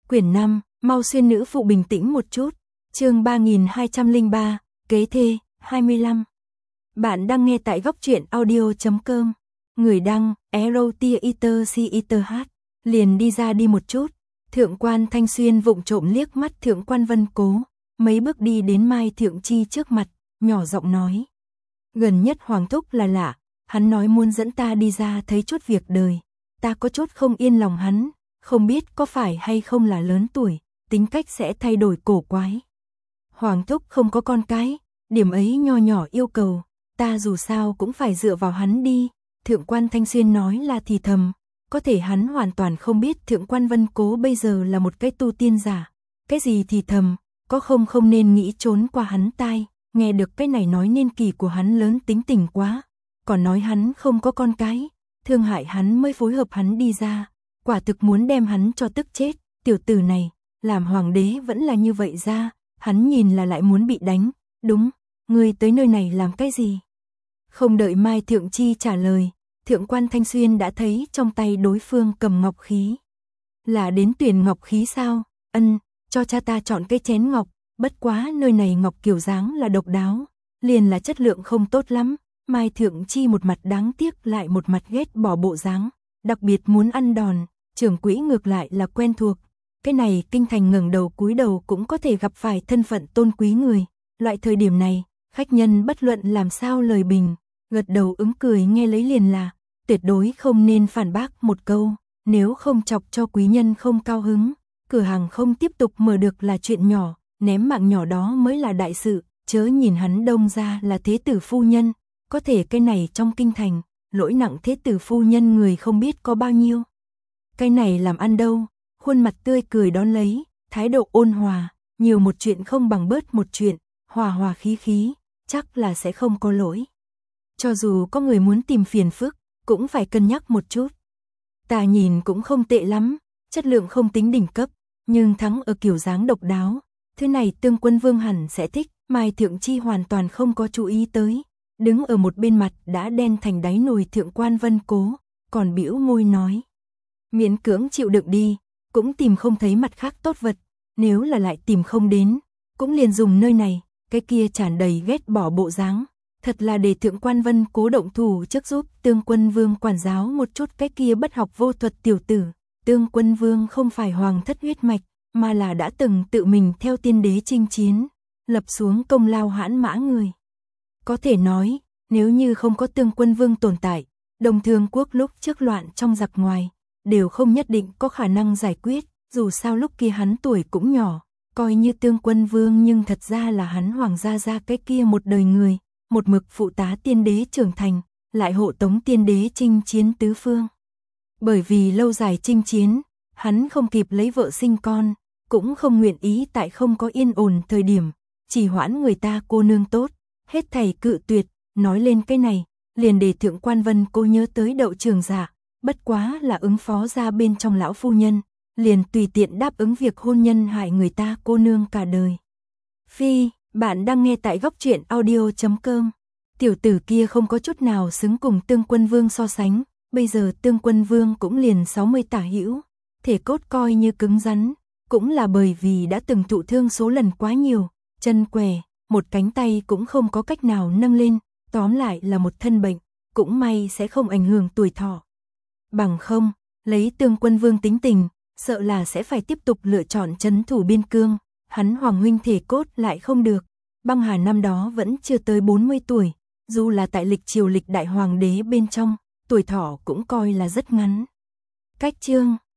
Quyển 5, mau xuyên nữ phụ bình tĩnh một chút. Chương 3203, kế thê, 25. Bạn đang nghe tại góc truyện audio.com. Người đăng, Erotiaiter. Liền đi ra đi một chút. Thượng quan Thanh Xuyên vụng trộm liếc mắt Thượng quan Vân Cố, mấy bước đi đến Mai Thượng Chi trước mặt, nhỏ giọng nói. Gần nhất Hoàng Thúc là lạ, hắn nói muốn dẫn ta đi ra thấy chút việc đời. Ta có chút không yên lòng hắn, không biết có phải hay không là lớn tuổi, tính cách sẽ thay đổi cổ quái. Hoàng Thúc không có con cái, điểm ấy nho nhỏ yêu cầu, ta dù sao cũng phải dựa vào hắn đi. Thượng quan Thanh Xuyên nói là thì thầm, có thể hắn hoàn toàn không biết Thượng quan Vân Cố bây giờ là một cái tu tiên giả. Cái gì thì thầm, có không nên nghĩ trốn qua hắn tai, nghe được cái này nói nên kỳ của hắn lớn tính tình quá, còn nói hắn không có con cái, thương hại hắn mới phối hợp hắn đi ra, quả thực muốn đem hắn cho tức chết. Tiểu tử này, làm hoàng đế vẫn là như vậy ra, hắn nhìn là lại muốn bị đánh. Đúng, ngươi tới nơi này làm cái gì? Không đợi Mai Thượng Chi trả lời, Thượng quan Thanh Xuyên đã thấy trong tay đối phương cầm ngọc khí. Là đến tuyển ngọc khí sao? Ân, cho cha ta chọn cái chén ngọc, bất quá nơi này ngọc kiểu dáng là độc đáo, liền là chất lượng không tốt lắm. Mai Thượng Chi một mặt đáng tiếc lại một mặt ghét bỏ bộ dáng, đặc biệt muốn ăn đòn, trưởng quỹ ngược lại là quen thuộc. Cái này kinh thành ngẩng đầu cúi đầu cũng có thể gặp phải thân phận tôn quý người. Loại thời điểm này, khách nhân bất luận làm sao lời bình, gật đầu ứng cười nghe lấy liền là, tuyệt đối không nên phản bác một câu, nếu không chọc cho quý nhân không cao hứng, cửa hàng không tiếp tục mở được là chuyện nhỏ, ném mạng nhỏ đó mới là đại sự, chớ nhìn hắn Đông ra là thế tử phu nhân, có thể cái này trong kinh thành, lỗi nặng thế tử phu nhân người không biết có bao nhiêu. Cái này làm ăn đâu, khuôn mặt tươi cười đón lấy, thái độ ôn hòa, nhiều một chuyện không bằng bớt một chuyện, hòa hòa khí khí, chắc là sẽ không có lỗi. Cho dù có người muốn tìm phiền phức, cũng phải cân nhắc một chút. Ta nhìn cũng không tệ lắm, chất lượng không tính đỉnh cấp, nhưng thắng ở kiểu dáng độc đáo. Thứ này Tương Quân Vương hẳn sẽ thích. Mai Thượng Chi hoàn toàn không có chú ý tới, đứng ở một bên mặt đã đen thành đáy nồi Thượng quan Vân Cố, còn bĩu môi nói. Miễn cưỡng chịu đựng đi, cũng tìm không thấy mặt khác tốt vật, nếu là lại tìm không đến, cũng liền dùng nơi này. Cái kia tràn đầy ghét bỏ bộ dáng, thật là để Thượng quan Vân Cố động thủ trước giúp Tương Quân Vương quản giáo một chút cái kia bất học vô thuật tiểu tử. Tương Quân Vương không phải hoàng thất huyết mạch, mà là đã từng tự mình theo tiên đế chinh chiến, lập xuống công lao hãn mã người. Có thể nói, nếu như không có Tương Quân Vương tồn tại, Đông Thương quốc lúc trước loạn trong giặc ngoài, đều không nhất định có khả năng giải quyết, dù sao lúc kia hắn tuổi cũng nhỏ, coi như Tương Quân Vương nhưng thật ra là hắn hoàng gia cái kia một đời người, một mực phụ tá tiên đế trưởng thành, lại hộ tống tiên đế chinh chiến tứ phương. Bởi vì lâu dài chinh chiến, hắn không kịp lấy vợ sinh con, cũng không nguyện ý tại không có yên ổn thời điểm, chỉ hoãn người ta cô nương tốt, hết thảy cự tuyệt. Nói lên cái này, liền để Thượng quan Vân Cố nhớ tới Đậu Trường Dạ, bất quá là ứng phó ra bên trong lão phu nhân, liền tùy tiện đáp ứng việc hôn nhân hại người ta cô nương cả đời. Phi, bạn đang nghe tại góc truyện audio.com. Tiểu tử kia không có chút nào xứng cùng Tương Quân Vương so sánh, bây giờ Tương Quân Vương cũng liền 60 tả hữu, thể cốt coi như cứng rắn, cũng là bởi vì đã từng thụ thương số lần quá nhiều, chân què, một cánh tay cũng không có cách nào nâng lên, tóm lại là một thân bệnh, cũng may sẽ không ảnh hưởng tuổi thọ. Bằng không, lấy Tương Quân Vương tính tình, sợ là sẽ phải tiếp tục lựa chọn trấn thủ biên cương, hắn hoàng huynh thể cốt lại không được. Băng Hà năm đó vẫn chưa tới 40 tuổi, dù là tại lịch triều lịch đại hoàng đế bên trong, tuổi thọ cũng coi là rất ngắn. Cách chương